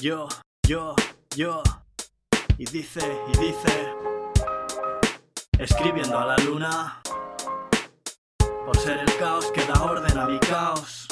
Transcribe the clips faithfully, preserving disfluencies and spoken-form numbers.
yo, yo, yo. Y dice, y dice, escribiendo a la luna. Por ser el caos que da orden a mi caos.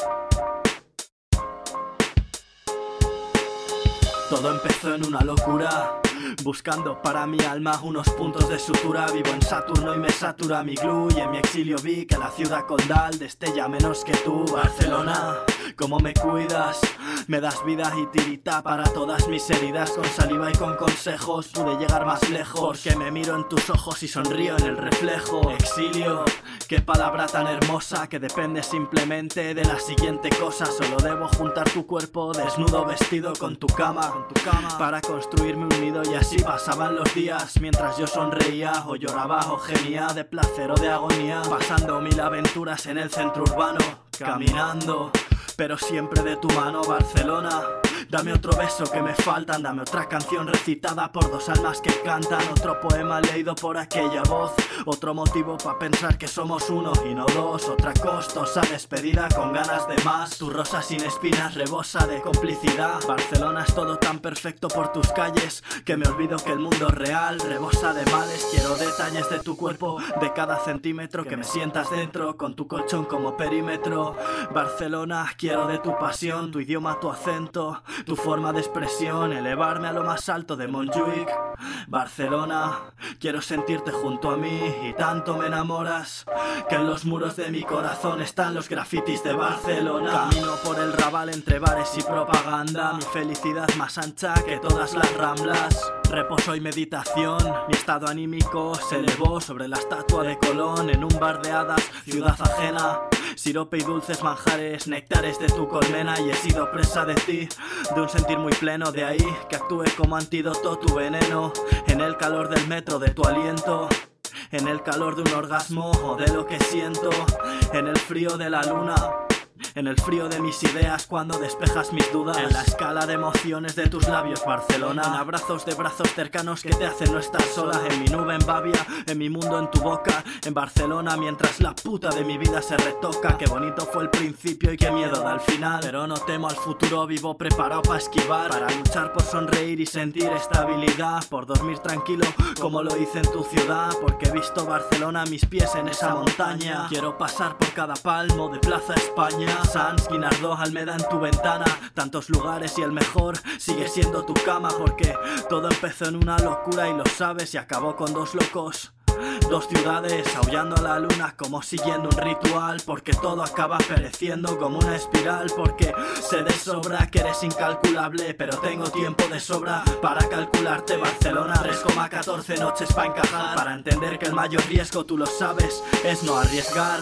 Todo empezó en una locura, buscando para mi alma unos puntos de sutura. Vivo en Saturno y me satura mi glue, y en mi exilio vi que la ciudad condal destella menos que tú. Barcelona, cómo me cuidas, me das vida y tirita para todas mis heridas. Con saliva y con consejos pude llegar más lejos, porque me miro en tus ojos y sonrío en el reflejo. Exilio, qué palabra tan hermosa, que depende simplemente de la siguiente cosa. Solo debo juntar tu cuerpo desnudo vestido con tu cama, con tu cama para construirme un nido. Y así pasaban los días, mientras yo sonreía o lloraba o gemía de placer o de agonía, pasando mil aventuras en el centro urbano, caminando, pero siempre de tu mano. Barcelona, dame otro beso que me faltan, dame otra canción recitada por dos almas que cantan, otro poema leído por aquella voz, otro motivo para pensar que somos uno y no dos, otra costosa despedida con ganas de más. Tu rosa sin espinas rebosa de complicidad. Barcelona, es todo tan perfecto por tus calles que me olvido que el mundo real rebosa de males. Quiero detalles de tu cuerpo, de cada centímetro, que me sientas dentro, con tu colchón como perímetro. Barcelona, quiero de tu pasión, tu idioma, tu acento, tu forma de expresión, elevarme a lo más alto de Montjuic. Barcelona, quiero sentirte junto a mí, y tanto me enamoras que en los muros de mi corazón están los grafitis de Barcelona. Camino por el Raval entre bares y propaganda, mi felicidad más ancha que todas las ramblas. Reposo y meditación, mi estado anímico se elevó sobre la estatua de Colón, en un bar de hadas, ciudad ajena. Sirope y dulces manjares, néctares de tu colmena, y he sido presa de ti, de un sentir muy pleno. De ahí que actúe como antídoto tu veneno, en el calor del metro de tu aliento, en el calor de un orgasmo o de lo que siento, en el frío de la luna, en el frío de mis ideas cuando despejas mis dudas, en la escala de emociones de tus labios. Barcelona, en abrazos de brazos cercanos que te hacen no estar sola, en mi nube en Bavia, en mi mundo en tu boca. En Barcelona, mientras la puta de mi vida se retoca. Qué bonito fue el principio y qué miedo da el final, pero no temo al futuro, vivo preparado para esquivar, para luchar por sonreír y sentir estabilidad, por dormir tranquilo como lo hice en tu ciudad, porque he visto Barcelona a mis pies en esa montaña. Quiero pasar por cada palmo de Plaza España, Sans, Guinardó, Almeda en tu ventana, tantos lugares y el mejor sigue siendo tu cama, porque todo empezó en una locura y lo sabes, y acabó con dos locos, dos ciudades aullando a la luna como siguiendo un ritual, porque todo acaba pereciendo como una espiral, porque sé de sobra que eres incalculable, pero tengo tiempo de sobra para calcularte. Barcelona, tres coma catorce noches para encajar, para entender que el mayor riesgo, tú lo sabes, es no arriesgar.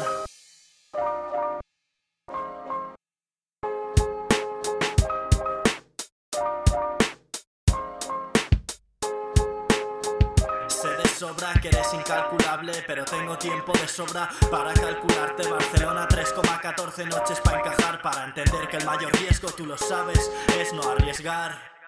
Sobra que eres incalculable, pero tengo tiempo de sobra para calcularte. Barcelona, tres coma catorce noches para encajar, para entender que el mayor riesgo, tú lo sabes, es no arriesgar.